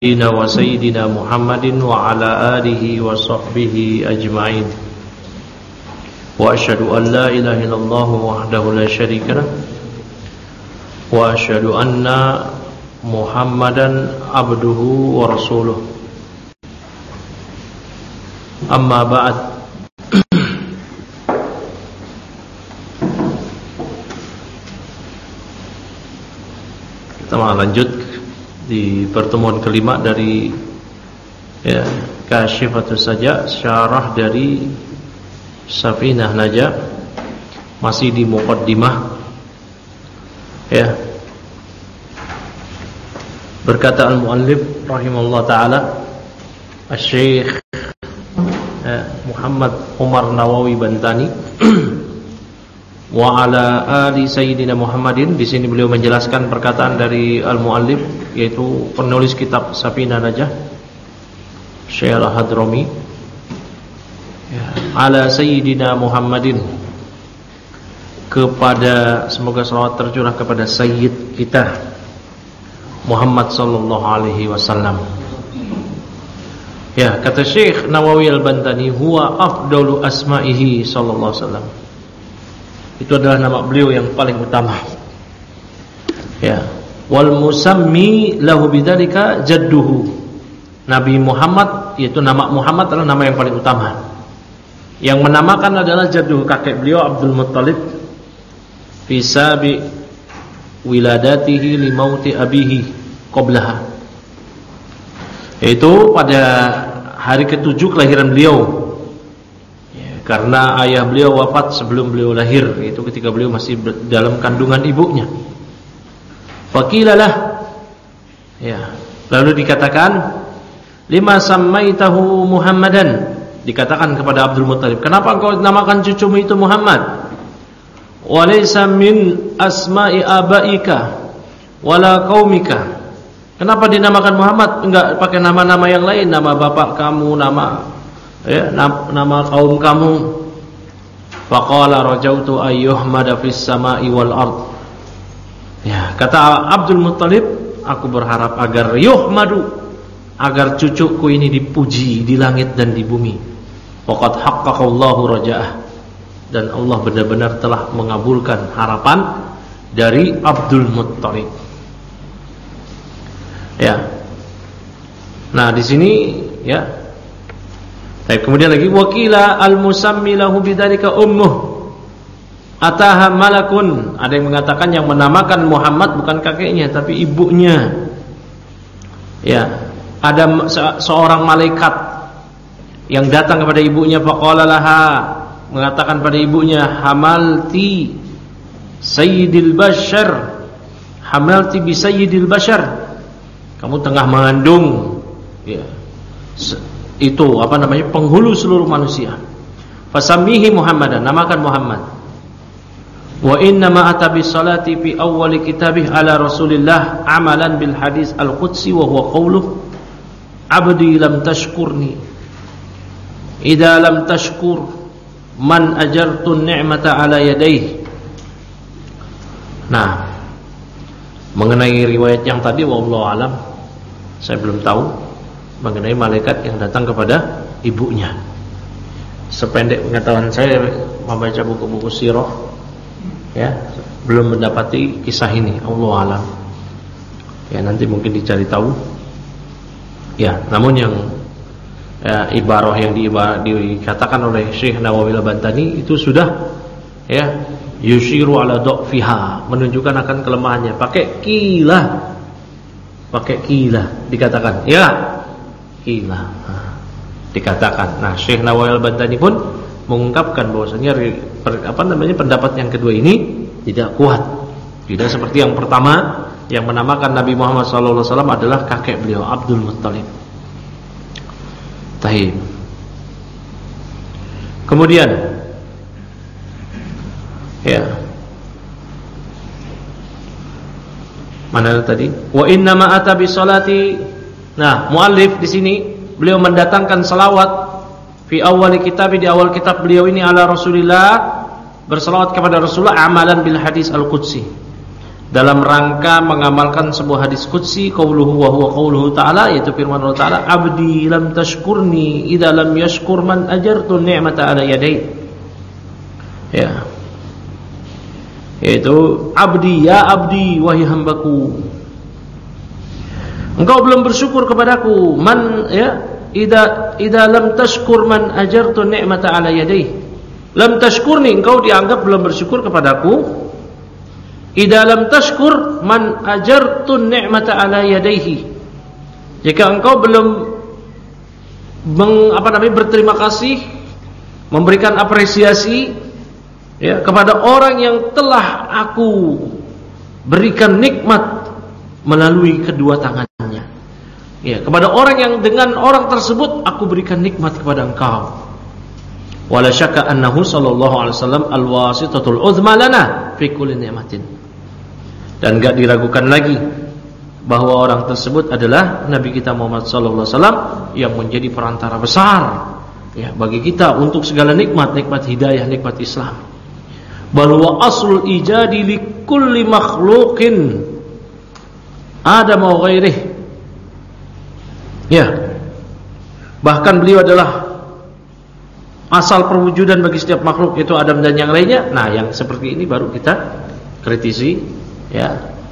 وسيدنا محمد وعلى آله وصحبه أجمعين وأشهد أن لا إله إلا الله وحده لا شريك له وأشهد أن محمدا عبده ورسوله أما بعد. Kita lanjut di pertemuan kelima dari Kasyifatus Saja, syarah dari Safinah Najah, masih di muqaddimah berkata al-muallif rahimahullah taala Asy-Syaikh Muhammad Umar Nawawi Bantani wa ala ali sayyidina Muhammadin. Di sini beliau menjelaskan perkataan dari al-muallif, yaitu penulis kitab Safinah Najah, Syekh Al-Hadrami, ala sayyidina Muhammadin, kepada, semoga salawat tercurah kepada sayyid kita Muhammad sallallahu alaihi wasallam. Kata Syekh Nawawi Al-Bantani, huwa afdalu asma'ihi sallallahu alaihi wasallam. Itu adalah nama beliau yang paling utama. Wal musammi lahu bidzalika jadduhu. Nabi Muhammad, yaitu nama Muhammad adalah nama yang paling utama. Yang menamakan adalah jadduhu, kakek beliau Abdul Muttalib, fi sabi wiladatihi li mauti abihi qablaha. Yaitu pada hari ke-7 kelahiran beliau. Karena ayah beliau wafat sebelum beliau lahir, yaitu ketika beliau masih dalam kandungan ibunya. Faqilalah, lalu dikatakan, lima sammaitahu Muhammadan, dikatakan kepada Abdul Muttalib, kenapa engkau namakan cucumu itu Muhammad? Wa laysa min asma'i abaika wala qaumika. Kenapa dinamakan Muhammad, enggak pakai nama-nama yang lain, nama bapak kamu, nama kaum kamu? Faqala rajautu ayyuhmada fis sama'i wal ard. Kata Abdul Muttalib, aku berharap agar yuhmadu, agar cucuku ini dipuji di langit dan di bumi. Faqad haqqaqallahu raja'ah, dan Allah benar-benar telah mengabulkan harapan dari Abdul Muttalib. Nah, di sini kemudian lagi, wakila al-musammi lahu bidzalika ummuh ataha malakun. Ada yang mengatakan yang menamakan Muhammad bukan kakeknya tapi ibunya. Ada seorang malaikat yang datang kepada ibunya, faqala laha, mengatakan pada ibunya, hamalti sayyidil bashar, hamalti bi sayyidil bashar, kamu tengah mengandung itu penghulu seluruh manusia. Fasammihi Muhammadan, namakan Muhammad. Wa inna ma atabi salati fi awwali kitabih ala Rasulillah amalan bil hadis al-qudsi wa huwa qawluh abdi lam tashkurni idza lam tashkur man ajartu ni'mata ala yadayhi. Nah, mengenai riwayat yang tadi, wallahu alam, saya belum tahu mengenai malaikat yang datang kepada ibunya. Sependek pengetahuan saya membaca buku-buku sirah, belum mendapati kisah ini, Allah alam. Nanti mungkin dicari tahu. Namun yang ibarah yang dikatakan oleh Syekh Nawawi Al-Bantani itu sudah yushiru ala dha'fiha, menunjukkan akan kelemahannya. Pakai kilah dikatakan, kilah dikatakan. Nah, Syekh Nawawi Al-Bantani pun mengungkapkan bahwasanya pendapat yang kedua ini tidak kuat. Tidak seperti yang pertama, yang menamakan Nabi Muhammad sallallahu alaihi wasallam adalah kakek beliau Abdul Muttalib. Tahib. Kemudian mana tadi? Wa inna ma ata bi salati. Nah, muallif di sini beliau mendatangkan salawat fi awal kitab, di awal kitab beliau ini, ala Rasulillah, bersalawat kepada Rasulullah, amalan bil hadis al-qudsi, dalam rangka mengamalkan sebuah hadis qudsi, qauluhu wa huwa qauluhu ta'ala, yaitu firman Allah Ta'ala, abdi lam tashkurni idza lam yashkur man ajartu ni'mata ala yadai. Ya, yaitu abdi, ya abdi, wahai hambaku, engkau belum bersyukur kepadaku, man, ya, idza lam tashkur man ajartu ni'mata ala yadai. Lam tashkurni, engkau dianggap belum bersyukur kepadaku. Idza lam tashkur man ajartu ni'mata ala yadayhi. Jika engkau belum berterima kasih, memberikan apresiasi, ya, kepada orang yang telah aku berikan nikmat melalui kedua tangannya. Ya, kepada orang yang dengan orang tersebut aku berikan nikmat kepada engkau. Wala syakka annahu sallallahu alaihi wasallam alwasitatul uzma lana fi kulli ni'matin. Dan enggak diragukan lagi bahwa orang tersebut adalah Nabi kita Muhammad sallallahu alaihi wasallam yang menjadi perantara besar, ya, bagi kita untuk segala nikmat, nikmat hidayah, nikmat Islam. Bahwa aslul ijadi li kulli makhluqin Adam wa ghairih. Ya. Bahkan beliau adalah asal perwujudan bagi setiap makhluk, itu Adam dan yang lainnya. Nah, yang seperti ini baru kita kritisi. Ya,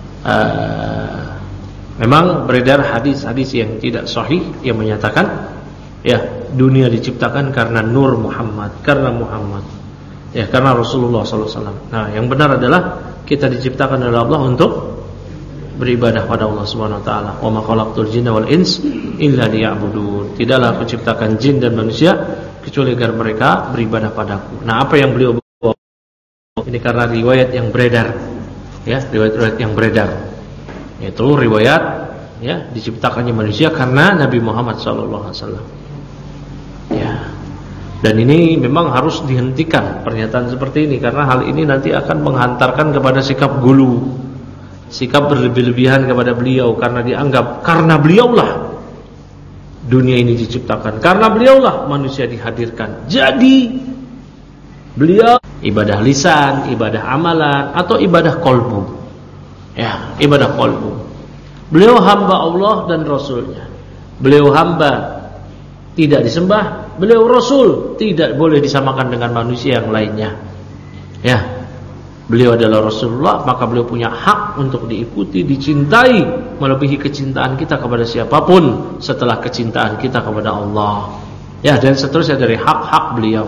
memang beredar hadis-hadis yang tidak sahih yang menyatakan, ya, dunia diciptakan karena nur Muhammad, karena Muhammad, ya, karena Rasulullah SAW. Nah, yang benar adalah kita diciptakan oleh Allah untuk beribadah pada Allah Subhanahu Wa Taala. Wa ma khalaqtul jinna wal ins illa liya'budun. Tidaklah aku ciptakan jin dan manusia kecuali agar mereka beribadah padaku. Nah, apa yang beliau bawa ini karena riwayat yang beredar. Ya, riwayat-riwayat yang beredar, yaitu riwayat, ya, diciptakannya manusia karena Nabi Muhammad SAW. Ya, dan ini memang harus dihentikan pernyataan seperti ini, karena hal ini nanti akan menghantarkan kepada sikap gulu, sikap berlebih-lebihan kepada beliau, karena dianggap karena beliaulah dunia ini diciptakan, karena beliaulah manusia dihadirkan. Jadi beliau ibadah lisan, ibadah amalan, atau ibadah qalbu. Ya, ibadah qalbu. Beliau hamba Allah dan Rasulnya. Beliau hamba, tidak disembah. Beliau Rasul, tidak boleh disamakan dengan manusia yang lainnya. Ya, beliau adalah Rasulullah, maka beliau punya hak untuk diikuti, dicintai, melebihi kecintaan kita kepada siapapun setelah kecintaan kita kepada Allah. Ya, dan seterusnya dari hak-hak beliau.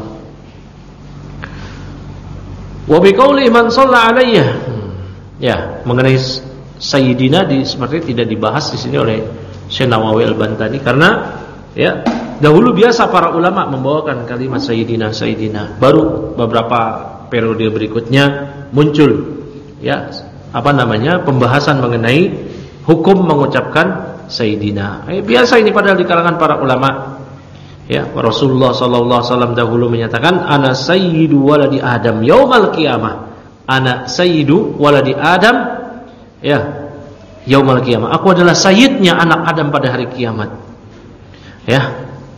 Wa biqauli man shalla alayya. Ya, mengenai Sayyidina seperti tidak dibahas di sini oleh Syekh Nawawi Al-Bantani, karena, ya, dahulu biasa para ulama membawakan kalimat Sayyidina, Sayyidina. Baru beberapa periode berikutnya muncul, ya, pembahasan mengenai hukum mengucapkan Sayyidina. Biasa ini padahal di kalangan para ulama. Ya, Rasulullah SAW dahulu menyatakan, ana sayyidu waladi Adam yaumal qiyamah. Ana sayyidu waladi Adam, ya, yaumal qiyamah. Aku adalah sayyidnya anak Adam pada hari kiamat. Ya.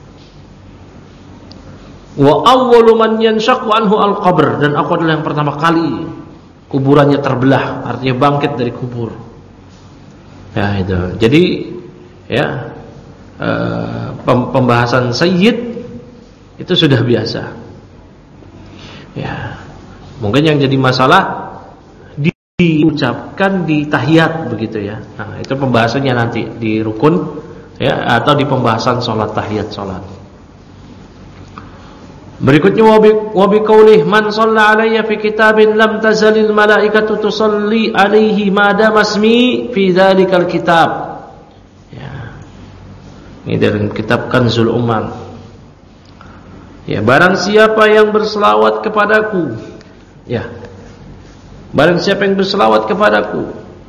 Wa awwalu man yanshaqqu anhu al-qabr, dan aku adalah yang pertama kali kuburannya terbelah, artinya bangkit dari kubur. Ya, itu. Jadi, ya, pembahasan sayyid itu sudah biasa. Ya, mungkin yang jadi masalah diucapkan di tahiyat begitu, ya. Nah, itu pembahasannya nanti di rukun, ya, atau di pembahasan sholat, tahiyat sholat. Berikutnya wa biqaulih man shalla alayya fi kitabin lam tazalil malaikatu tusalli alaihi ma dama ismi fi dzalikal kitab. Ini dari kitab Kanzul Ummal. Ya, barang siapa yang berselawat kepadaku, ya, barang siapa yang berselawat kepadaku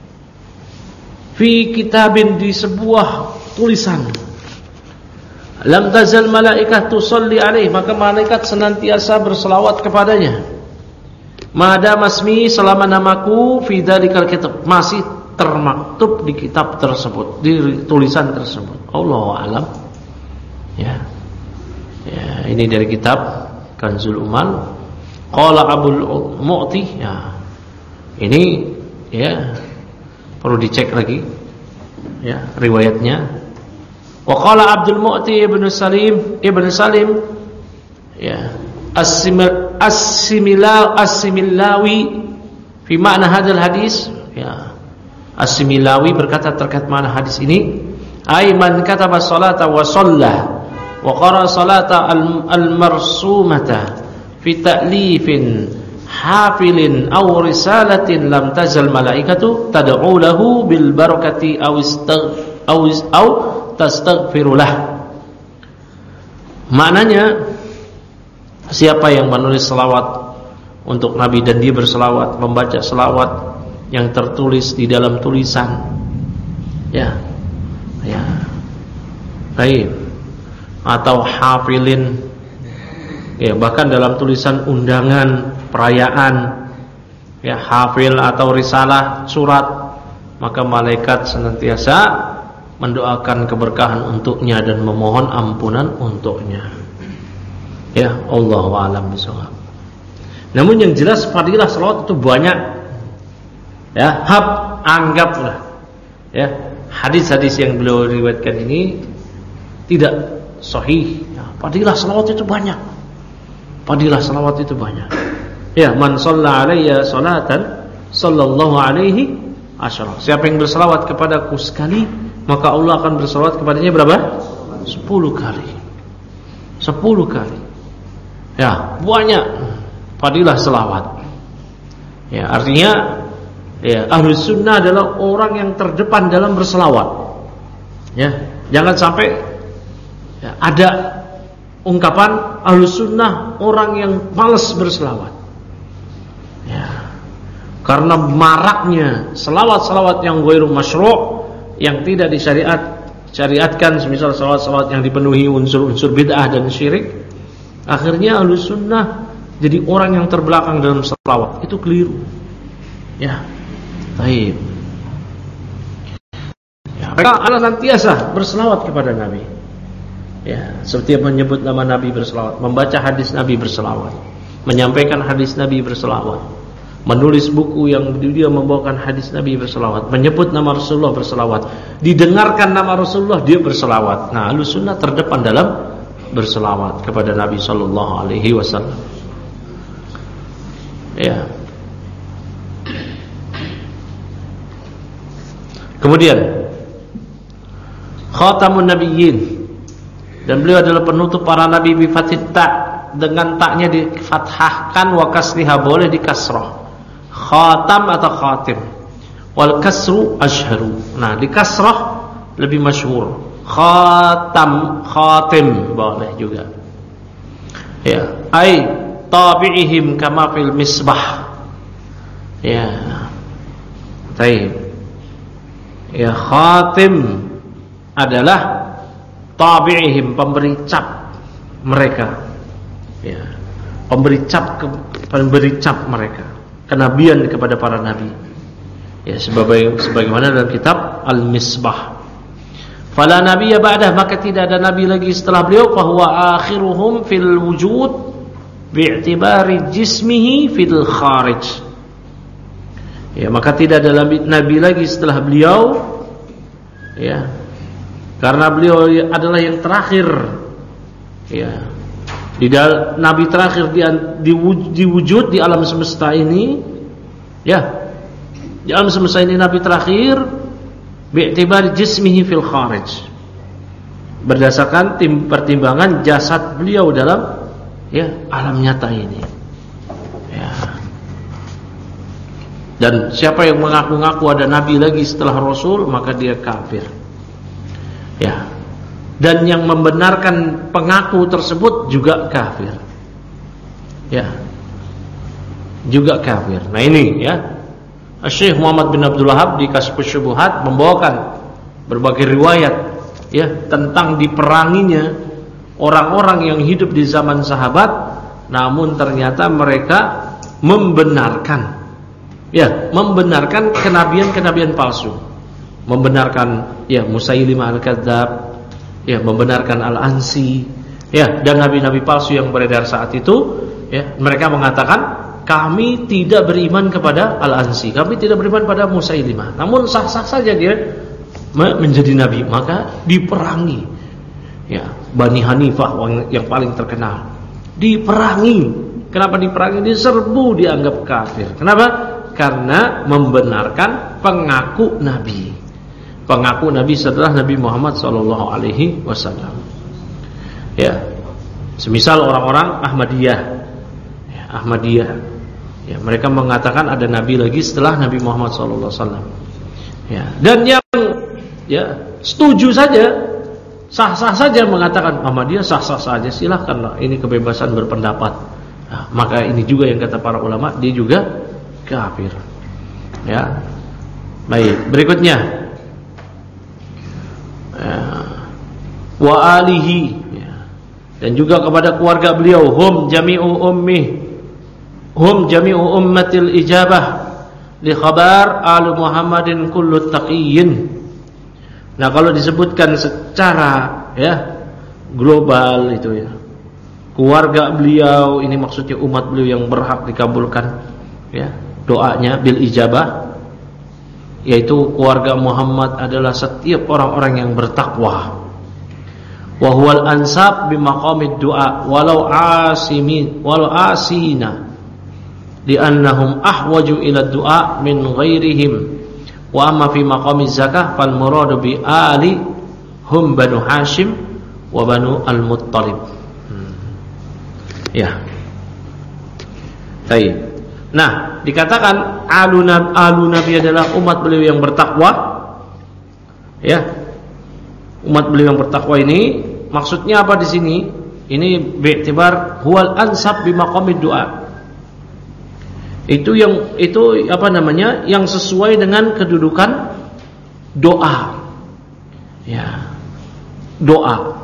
fi kitabin, di sebuah tulisan, lam tazal malaikah tusalli alaih, maka malaikat senantiasa berselawat kepadanya. Mada masmi, selama namaku fi dzalikal kitab, masih termaktub di kitab tersebut, di tulisan tersebut. Allahu a'lam. Ya. Ya, ini dari kitab Kanzul Ummal. Qala Abul Mu'ti, ya. Ini, ya, perlu dicek lagi ya riwayatnya. Wa qala Abdul Mu'ti ibn Salim ya As-Similawi fi makna hadzal hadis ya. As-Similawi berkata terkait makna hadis ini, ay man kataba salata wa shalla wa qara salata al-marsumata fi ta'lifin hafilin aw risalatin lam tazal malaikatu tad'u lahu bil barakati aw tastaghfirullah. Maknanya, siapa yang menulis selawat untuk Nabi dan dia berselawat, membaca selawat yang tertulis di dalam tulisan ya baik, atau hafilin ya, bahkan dalam tulisan undangan perayaan ya, hafil atau risalah surat, maka malaikat senantiasa mendoakan keberkahan untuknya dan memohon ampunan untuknya. Ya, Allahu a'lam bishawab. Namun yang jelas fadilah salawat itu banyak. Ya, anggaplah ya, hadis-hadis yang beliau riwayatkan ini tidak sahih. Ya, fadilah salawat itu banyak. Fadilah salawat itu banyak. Ya, man shalla alayya salatan sallallahu alaihi asyara. Siapa yang berselawat kepadaku sekali, maka Allah akan berselawat kepadanya berapa? 10 kali. 10 kali. Ya, banyak fadilah selawat. Ya, artinya ya, Ahlus Sunnah adalah orang yang terdepan dalam berselawat. Ya, jangan sampai ya, ada ungkapan Ahlus Sunnah orang yang malas berselawat. Ya, karena maraknya selawat-selawat yang ghairu masyru', yang tidak disyariatkan, semisal selawat-selawat yang dipenuhi unsur-unsur bid'ah dan syirik. Akhirnya Ahlus Sunnah jadi orang yang terbelakang dalam selawat. Itu keliru. Ya, baik. Ya, mereka senantiasa berselawat kepada Nabi. Ya, setiap menyebut nama Nabi berselawat, membaca hadis Nabi berselawat, menyampaikan hadis Nabi berselawat, menulis buku yang dia membawakan hadis Nabi berselawat, menyebut nama Rasulullah berselawat, didengarkan nama Rasulullah dia berselawat. Nah, Ahlus Sunnah terdepan dalam berselawat kepada Nabi sallallahu alaihi wasallam. Ya. Kemudian Khatamun Nabiyyin, dan beliau adalah penutup para nabi bi fathit ta, dengan taknya difathahkan, wa kasriha boleh dikasrah. Khatam atau khatim. Wal kasru asyharu. Nah, dikasrah lebih masyhur. Khatim boleh juga. Ya, ai tabi'ihim kama fil misbah. Ya. Baik. Ya, khatim adalah tabi'ihim, pemberi cap mereka. Ya. Pemberi cap mereka, kenabian kepada para nabi. Ya, sebagaimana dalam kitab Al-Misbah. Fala nabiyya ba'dah, maka tidak ada nabi lagi setelah beliau. Fahuwa akhiruhum fil wujud bi'tibari jismihi fil kharij. Ya, maka tidak ada nabi lagi setelah beliau. Ya, karena beliau adalah yang terakhir. Ya, nabi terakhir di wujud di alam semesta ini. Ya, di alam semesta ini nabi terakhir bi'tibar jismihi fil kharij, berdasarkan pertimbangan jasad beliau dalam ya alam nyata ini. Ya. Dan siapa yang mengaku-ngaku ada nabi lagi setelah Rasul, maka dia kafir. Ya. Dan yang membenarkan pengaku tersebut juga kafir. Ya. Juga kafir. Nah, ini ya, Syekh Muhammad bin Abdul Wahhab di Kasyfus Syubuhat membawakan berbagai riwayat ya tentang diperanginya orang-orang yang hidup di zaman sahabat, namun ternyata mereka membenarkan kenabian-kenabian palsu, membenarkan ya Musailimah al-Kadzdzab, ya membenarkan Al-Ansi, ya, dan nabi-nabi palsu yang beredar saat itu. Ya, mereka mengatakan kami tidak beriman kepada Al-Ansi, kami tidak beriman pada Musailimah. Namun sah-sah saja dia menjadi nabi, maka diperangi. Ya, Bani Hanifah yang paling terkenal diperangi. Kenapa diperangi? Diserbu, dianggap kafir. Kenapa? Karena membenarkan pengaku nabi. Pengaku nabi setelah Nabi Muhammad SAW. Ya, semisal orang-orang Ahmadiyah. Ya, Ahmadiyah. Ya, mereka mengatakan ada nabi lagi setelah Nabi Muhammad SAW. Ya, dan yang setuju saja, sah-sah saja mengatakan Ahmadiyah sah-sah saja, silahkanlah, ini kebebasan berpendapat. Nah, maka ini juga yang kata para ulama, dia juga kafir. Ya, baik. Berikutnya, wa alihi, dan juga kepada keluarga beliau, hum jami'u ummatil ijabah li khabar alu Muhammadin kullu taqiyyin. Nah, kalau disebutkan secara global itu ya, keluarga beliau ini maksudnya umat beliau yang berhak dikabulkan doanya bil ijabah, yaitu keluarga Muhammad adalah setiap orang-orang yang bertakwa. Wa huwal ansab bi maqamid du'a walau asina li'annahum ahwaju ila du'a min ghairihim. Wa amma fi maqamiz zakah fal muradu bi ali hum banu Hashim wa banu al-Muttalib. Ya. Baik. Nah, dikatakan alu nabi adalah umat beliau yang bertakwa. Ya. Umat beliau yang bertakwa ini maksudnya apa di sini? Ini bi'tibar huwal ansab bi maqamid du'a. Itu yang sesuai dengan kedudukan doa. Ya. Doa.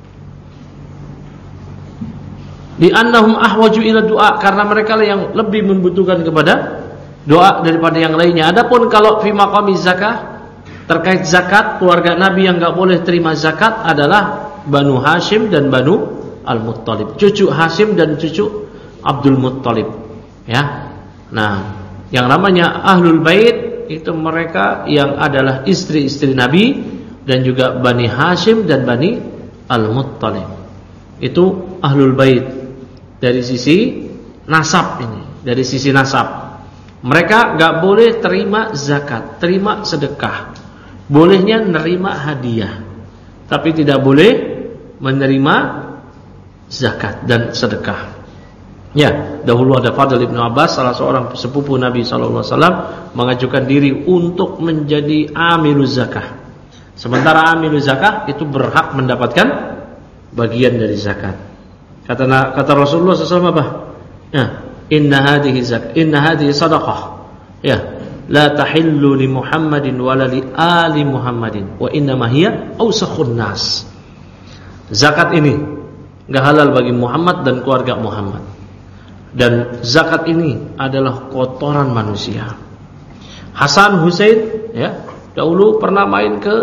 Di annahum ahwaju ila doa, karena mereka lah yang lebih membutuhkan kepada doa daripada yang lainnya. Adapun kalau fi maqami zakah, terkait zakat, keluarga Nabi yang enggak boleh terima zakat adalah Banu Hashim dan Banu Al-Muttalib, cucu Hashim dan cucu Abdul Muttalib. Ya. Nah, yang namanya Ahlul Bait itu mereka yang adalah istri-istri Nabi dan juga Bani Hashim dan Bani Al-Muttalib. Itu Ahlul Bait dari sisi nasab ini, dari sisi nasab. Mereka enggak boleh terima zakat, terima sedekah. Bolehnya menerima hadiah, tapi tidak boleh menerima zakat dan sedekah. Ya, dahulu ada Fadl Ibn Abbas, salah seorang sepupu Nabi SAW, mengajukan diri untuk menjadi amiluz zakah. Sementara amiluz zakah itu berhak mendapatkan bagian dari zakat. Kata Rasulullah SAW apa? Ya, inna hadhihi sadaqah. Ya, la tahillu li Muhammadin wala li ali Muhammadin wa innama hiya awsakhun nas. Zakat ini enggak halal bagi Muhammad dan keluarga Muhammad. Dan zakat ini adalah kotoran manusia. Hasan Husain dahulu pernah main ke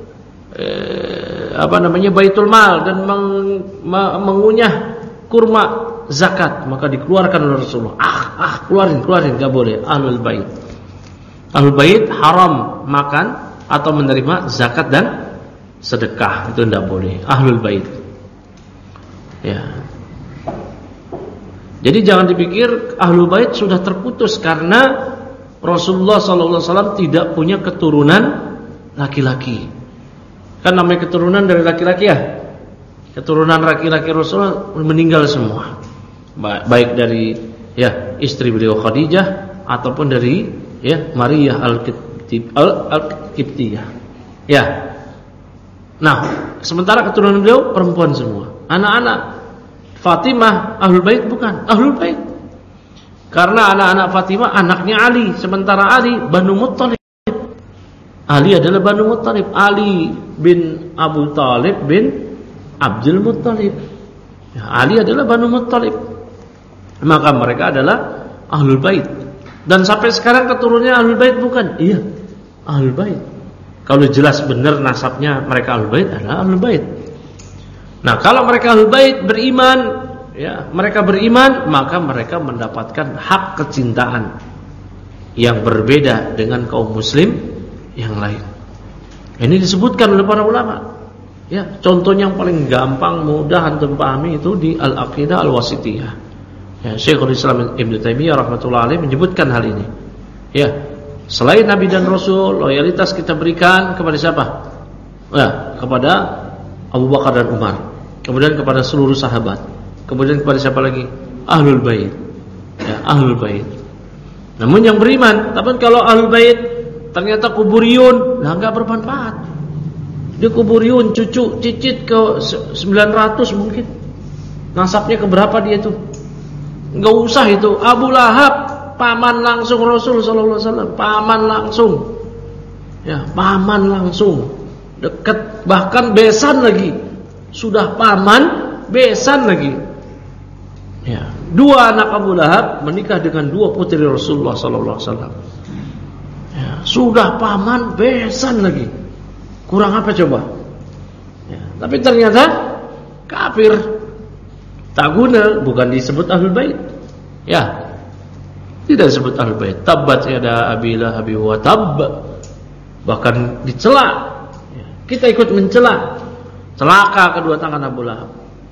Baitul Mal dan mengunyah kurma zakat, maka dikeluarkan oleh Rasulullah. Keluarin, enggak boleh. Ahlul Bait haram makan atau menerima zakat dan sedekah, itu enggak boleh. Ahlul Bait. Ya. Jadi jangan dipikir Ahlul Bait sudah terputus karena Rasulullah SAW tidak punya keturunan laki-laki. Kan namanya keturunan dari laki-laki ya. Keturunan laki-laki Rasulullah meninggal semua. Baik dari istri beliau Khadijah ataupun dari Maria Al-Qibtiyah. Ya. Nah, sementara keturunan beliau perempuan semua. Anak-anak Fatimah Ahlul Bait bukan Ahlul Bait. Karena anak-anak Fatimah anaknya Ali, sementara Ali Banu Muttalib. Ali adalah Banu Muttalib, Ali bin Abu Talib bin Abdul Muttalib. Ali adalah Banu Muttalib. Maka mereka adalah Ahlul Bait. Dan sampai sekarang keturunannya Ahlul Bait bukan? Iya, Ahlul Bait. Kalau jelas benar nasabnya mereka Ahlul Bait adalah Ahlul Bait. Nah, kalau mereka Ahlul Bait beriman ya, mereka beriman, maka mereka mendapatkan hak kecintaan yang berbeda dengan kaum muslim yang lain. Ini disebutkan oleh para ulama. Ya, contohnya yang paling gampang, mudah antum pahami itu di Al-Aqidah Al-Wasithiyah. Ya, Syekhul Islam Ibnu Taimiyah rahimatullah alaihi menyebutkan hal ini. Ya, selain Nabi dan Rasul, loyalitas kita berikan kepada siapa? Ya, kepada Abu Bakar dan Umar. Kemudian kepada seluruh sahabat. Kemudian kepada siapa lagi? Ahlul Bait. Ya, Ahlul Bait. Namun yang beriman, tapi kalau Ahlul Bait ternyata kuburiyun, nah enggak bermanfaat. Dia kuburiyun, cucu, cicit ke 900 mungkin. Nasabnya ke berapa dia itu? Enggak usah itu. Abu Lahab, paman langsung Rasul sallallahu alaihi wasallam, paman langsung. Ya, paman langsung. Dekat, bahkan besan lagi. Sudah paman, besan lagi. Ya, dua anak Abu Lahab menikah dengan dua putri Rasulullah sallallahu alaihi wasallam. Ya, sudah paman, besan lagi. Kurang apa coba? Ya, tapi ternyata kafir, tak guna, bukan disebut Ahlul Bait. Ya, tidak disebut Ahlul Bait. Tabbat yada Abi Lahab wa tabb. Bahkan dicela. Ya, kita ikut mencela. Celaka kedua tangan Abu Lahab.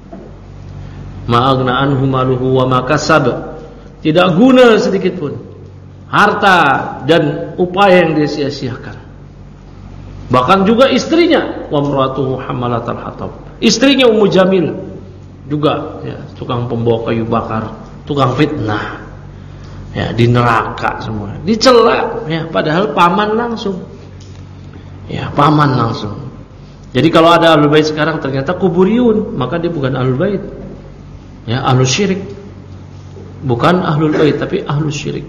Ma'aghna anhu maluhu wa ma kasab. Tidak guna sedikit pun harta dan upaya yang dia sia-siakan. Bahkan juga istrinya, wa imratuhu hammalatal hatab. Istrinya Ummu Jamil juga, ya, tukang pembawa kayu bakar, tukang fitnah. Ya, di neraka semua. Dicela, ya, padahal paman langsung. Ya, paman langsung. Jadi kalau ada Ahlul Bait sekarang ternyata kuburiyun, maka dia bukan Ahlul Bait. Ya, Ahlus Syirik. Bukan Ahlul Bait tapi Ahlus Syirik.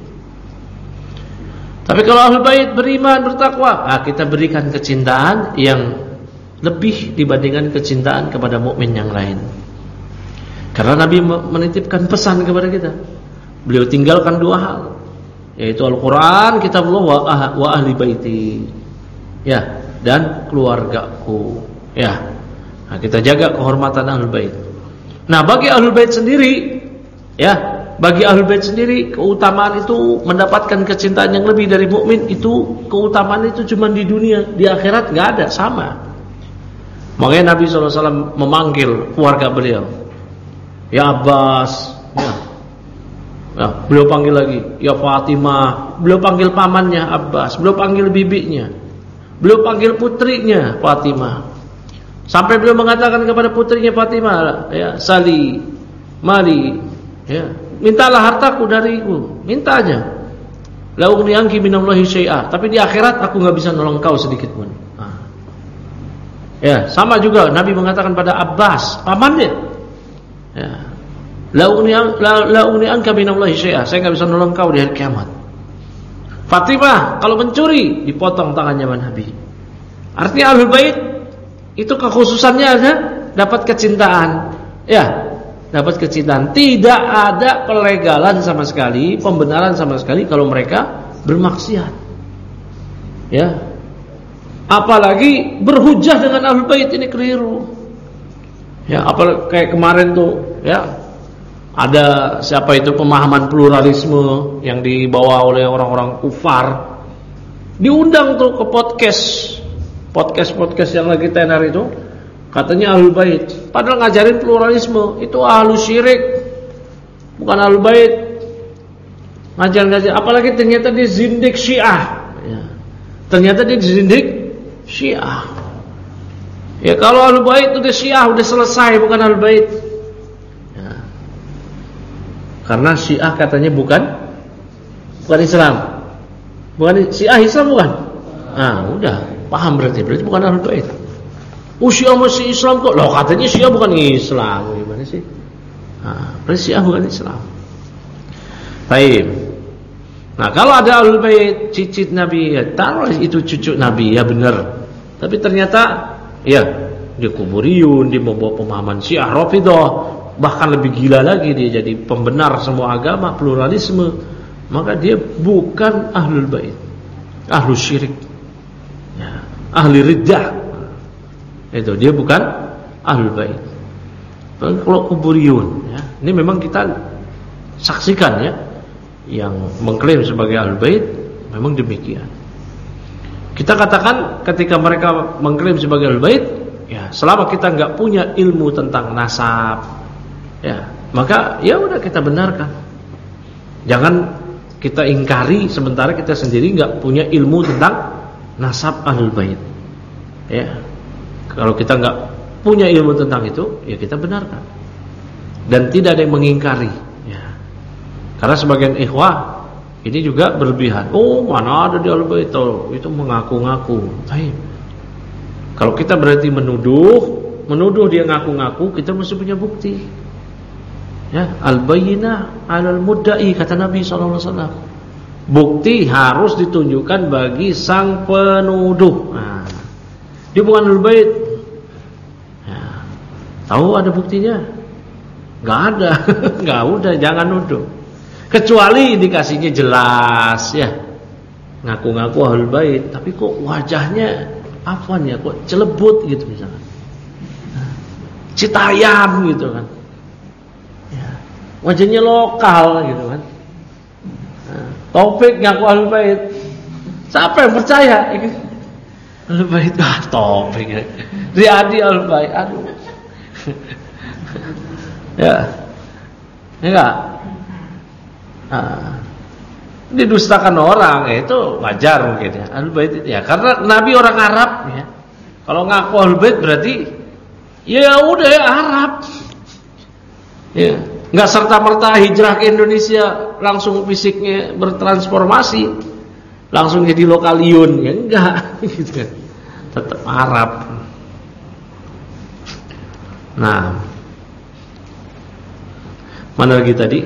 Tapi kalau Ahlul Bait beriman, bertakwa, kita berikan kecintaan yang lebih dibandingkan kecintaan kepada mukmin yang lain. Karena Nabi menitipkan pesan kepada kita. Beliau tinggalkan dua hal, yaitu Al-Quran, Kitabullah, wa ahli baiti. Ya, dan keluargaku. Ya. Nah, kita jaga kehormatan Ahlul Bait. Nah, bagi Ahlul Bait sendiri, ya, bagi Ahlul Bait sendiri keutamaan itu mendapatkan kecintaan yang lebih dari mukmin itu, keutamaan itu cuma di dunia, di akhirat enggak ada, sama. Makanya Nabi SAW memanggil keluarga beliau, ya Abbas, ya. Ya, beliau panggil lagi, ya Fatimah, beliau panggil pamannya Abbas, beliau panggil bibinya, beliau panggil putrinya Fatimah. Sampai beliau mengatakan kepada putrinya Fatimah, ya, Sali, mari, ya, mintalah hartaku dariku, minta aja. La ughni anki minallahi syai'a, tapi di akhirat aku enggak bisa nolong kau sedikit pun. Nah. Ya, sama juga Nabi mengatakan pada Abbas, pamannya. Ya. La ughni anka minallahi syai'a, saya enggak bisa nolong kau di hari kiamat. Fatimah kalau mencuri dipotong tangannya Nabi. Artinya Ahlul Bait itu kekhususannya ada dapat kecintaan. Ya, dapat kecintaan. Tidak ada pelegalan sama sekali, pembenaran sama sekali kalau mereka bermaksiat. Ya. Apalagi berhujah dengan Ahlul Bait, ini keliru. Ya, apalagi kayak kemarin tuh, ya. Ada siapa itu pemahaman pluralisme yang dibawa oleh orang-orang kufar. Diundang tuh ke podcast yang lagi tenar itu. Katanya Ahlul Bait, padahal ngajarin pluralisme, itu Ahlus Syirik, bukan Ahlul Bait. Ngajar-ngajar, apalagi ternyata dia zindik Syiah. Ya. Ternyata dia zindik Syiah. Ya, kalau Ahlul Bait udah Syiah, udah selesai, bukan Ahlul Bait. Ya. Karena Syiah katanya bukan Islam. Bukan Syiah, Islam bukan. Nah, udah paham berarti bukan Ahlul Bait. Syiah masih Islam kok. Loh, katanya Syiah bukan Islam. Gimana sih? Nah, berarti Syiah bukan Islam. Baik. Nah, kalau ada Ahlul Bait, cicit Nabi, ya taruh itu cucu Nabi, ya benar. Tapi ternyata, ya, dia kuburiyun, dia membawa pemahaman Syiah Rafidhah, bahkan lebih gila lagi, dia jadi pembenar semua agama, pluralisme. Maka dia bukan Ahlul Bait, Ahlus Syirik, ya, ahli riddah. Itu dia bukan Ahlul Bait. Kalau kuburiyun, ya, ini memang kita saksikan ya, yang mengklaim sebagai Ahlul Bait memang demikian. Kita katakan ketika mereka mengklaim sebagai Ahlul Bait, ya selama kita nggak punya ilmu tentang nasab, ya maka ya udah kita benarkan. Jangan kita ingkari sementara kita sendiri nggak punya ilmu tentang nasab Ahlul Bait. Ya, kalau kita nggak punya ilmu tentang itu, ya kita benarkan. Dan tidak ada yang mengingkari. Ya. Karena sebagian ikhwah ini juga berlebihan. Oh, mana ada di Ahlul Bait itu mengaku-ngaku. Baik. Kalau kita berarti menuduh dia ngaku-ngaku, kita mesti punya bukti. Ya, al-bayyinah 'alal mudda'i kata Nabi SAW. Bukti harus ditunjukkan bagi sang penuduh. Nah, dia bukan Ahlul Bait. Ya, tahu ada buktinya? Enggak ada. Enggak, udah jangan nuduh. Kecuali indikasinya jelas ya. Ngaku-ngaku Ahlul Bait, tapi kok wajahnya afwan ya, kok celebut gitu misalnya. Citayam gitu kan. Ya, wajahnya lokal gitu kan. Taufik ngaku Ahlul Bait. Siapa yang percaya? Ahlul Bait, Taufik. Riyadi Ahlul Bait. Aduh. Ya. Enggak. Didustakan orang itu wajar mungkin ya. Ahlul Bait itu ya, karena Nabi orang Arab ya. Kalau ngaku Ahlul Bait berarti ya udah ya Arab. Ya. Enggak serta-merta hijrah ke Indonesia langsung fisiknya bertransformasi, langsung jadi lokaliun, ya enggak gitu kan. Tetap Arab. Nah, mana lagi tadi?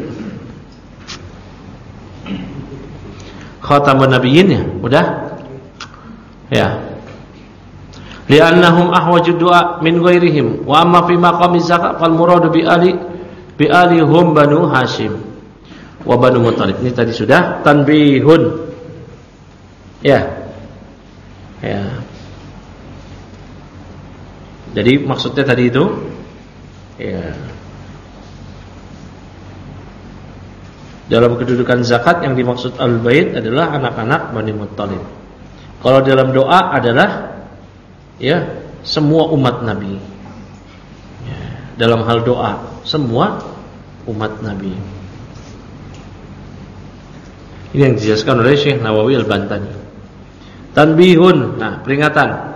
Khatamun nabiyyin ya, udah? Ya. Li'annahum ahwaju du'a min ghairihim wa amma fi maqami zakat fal muradu bi alihum Banu Hashim wa Banu Muttalib. Ini tadi sudah tanbihun. Ya. Ya. Jadi maksudnya tadi itu ya. Dalam kedudukan zakat yang dimaksud Ahlul Bait adalah anak-anak Bani Muttalib. Kalau dalam doa adalah ya semua umat Nabi. Ya, dalam hal doa semua umat Nabi. Ini yang dijelaskan oleh Syekh Nawawi Al-Bantani. Tanbihun, nah peringatan.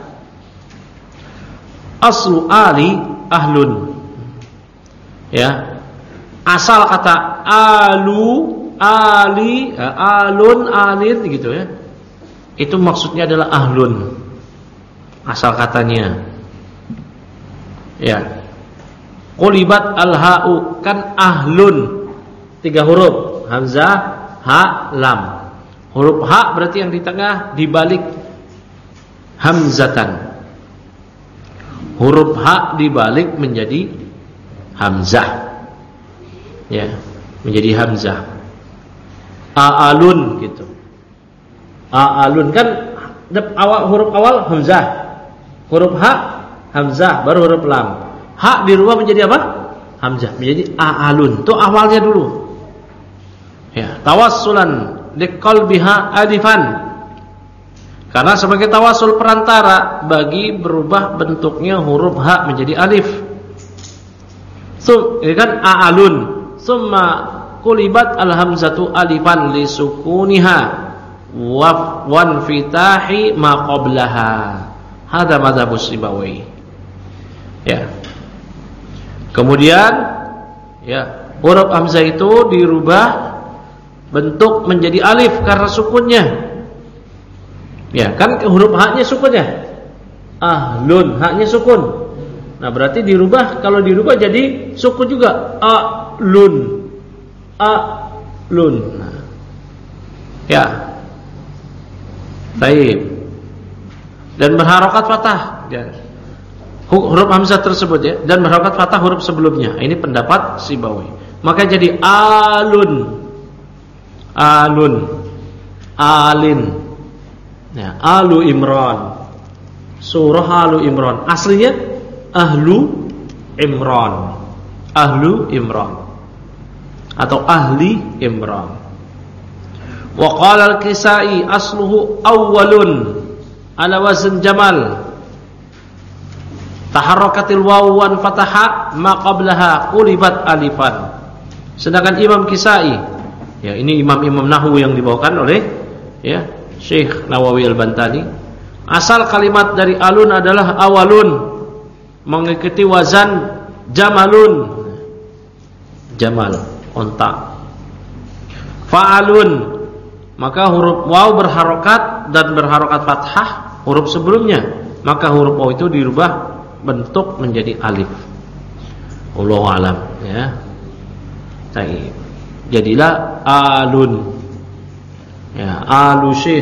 Aslu ali ahlun. Ya. Asal kata alu, ali, alun, alin gitu ya. Itu maksudnya adalah ahlun. Asal katanya. Ya. Qulibat al-ha'u kan ahlun. 3 huruf, hamzah, ha, lam. Huruf ha berarti yang di tengah dibalik hamzatan. Huruf ha dibalik menjadi hamzah. Ya, menjadi hamzah. A'alun gitu. A'alun kan huruf awal hamzah. Huruf ha hamzah, baru huruf lam. Ha dirubah menjadi apa? Hamzah, menjadi a'alun. Itu awalnya dulu. Ya, tawassulan liqalbiha alifan. Karena sebagai tawassul perantara bagi berubah bentuknya huruf ha menjadi alif. Ini kan a'alun. Summa qulibat al-hamzatu alifan li sukuniha wa wanfitahi ma qablaha. Hadza madzhabus Sibawi. Ya. Kemudian ya, huruf hamzah itu dirubah bentuk menjadi alif karena sukunnya. Ya, kan huruf ha-nya sukunnya. Ahlun, ha-nya sukun. Nah, berarti dirubah, kalau dirubah jadi sukun juga. Lun, lun. Nah. Ya. Baik. Dan berharokat fathah. Ya. Huruf hamzah tersebut ya, dan berharokat fathah huruf sebelumnya. Ini pendapat Sibawi. Maka jadi alun, alun, alin. Ya, Alu Imran. Surah Alu Imran. Aslinya Ahlu Imran. ahlu Imran atau ahli Imran. Wa qala al-Kisai asluhu awwalun ala wazn jamal. Taharrakatil wawu wan fataha ma qablaha qulibat alifan. Sedangkan Imam Kisai, ya ini imam-imam nahwu yang dibawakan oleh ya Syekh Nawawi Al-Bantani, asal kalimat dari alun adalah awalun, mengikuti wazan jamalun. Jamal, onta. Fa'alun, maka huruf waw berharokat dan berharokat fathah huruf sebelumnya, maka huruf waw itu dirubah bentuk menjadi alif. Wallahu a'lam, ya. Baik. Jadilah alun. Ya, alu syekh.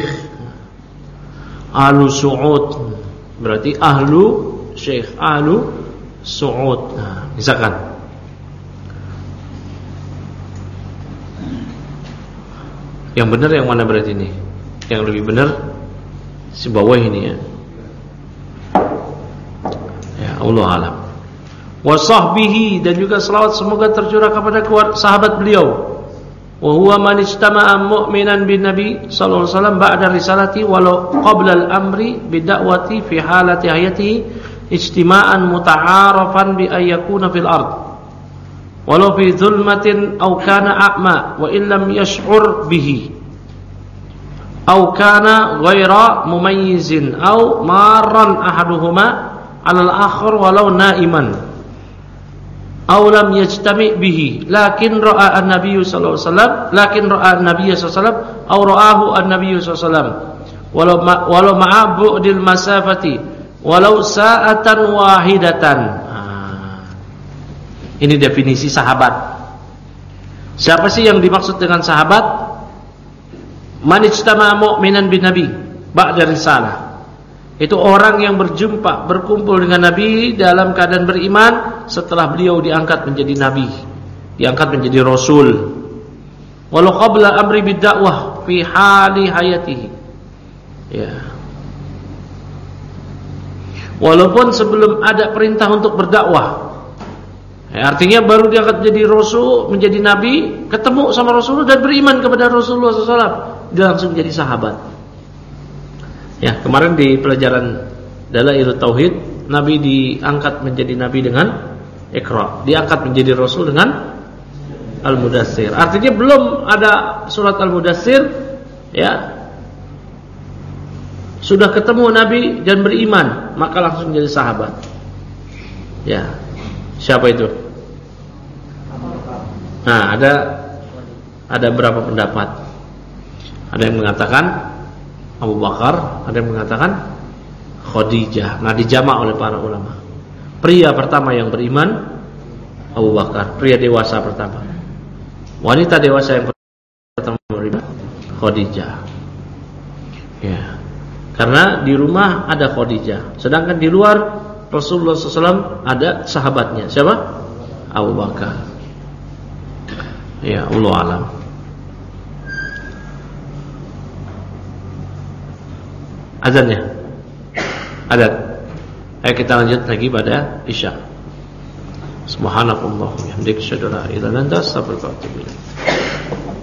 Alu Su'ud. Berarti ahlu syekh, ahlu Su'ud. Nah, misalkan yang benar yang mana berarti ini? Yang lebih benar si bawah ini ya. Ya, Allah alam. Wa sahbihi, dan juga selawat semoga tercurah kepada sahabat beliau. Wa huwa man ijtama'a mu'minan bin nabi sallallahu alaihi wasallam ba'da risalati walau qabla al-amri bid-da'wati fi halati hayatihi ijtima'an muta'arafan bi ayyakuna fil ard. Walau fi zulmatin aw kana a'ma wa illam yash'ur bihi aw kana ghaira mumayyizin aw marran ahaduhuma 'ala al-akhar walau na'iman aw lam yajtami' bihi lakin ra'a an-nabiy sallallahu alaihi wasallam aw ra'ahu an-nabiy sallallahu alaihi wasallam walau ma'a bu'dil masafati walau sa'atan wahidatan. Ini definisi sahabat. Siapa sih yang dimaksud dengan sahabat? Man ijtama'a mu'minan bin nabi ba'da risalah. Itu orang yang berjumpa, berkumpul dengan Nabi dalam keadaan beriman setelah beliau diangkat menjadi nabi, diangkat menjadi rasul. Walau qabla amri bid-da'wah fi hali hayatihi. Ya. Walaupun sebelum ada perintah untuk berdakwah. Ya, artinya baru diangkat menjadi rasul, menjadi nabi, ketemu sama Rasulullah dan beriman kepada Rasulullah SAW, dia langsung jadi sahabat. Ya, kemarin di pelajaran Dalailut Tauhid, Nabi diangkat menjadi nabi dengan Iqra, diangkat menjadi rasul dengan Al-Mudaththir. Artinya belum ada surat Al-Mudaththir, ya, sudah ketemu Nabi dan beriman, maka langsung menjadi sahabat. Ya, siapa itu? Nah, ada berapa pendapat? Ada yang mengatakan Abu Bakar, ada yang mengatakan Khadijah. Nah, dijamak oleh para ulama. Pria pertama yang beriman Abu Bakar, pria dewasa pertama. Wanita dewasa yang pertama beriman Khadijah. Ya. Karena di rumah ada Khadijah, sedangkan di luar Rasulullah SAW ada sahabatnya. Siapa? Abu Bakar. Ya, Allah alam. Azannya ada. Ayo kita lanjut lagi pada Isya. Subhanakallahumma wa bihamdika asyhadu an la ilaha illa anta astaghfiruka wa atubu ilaik.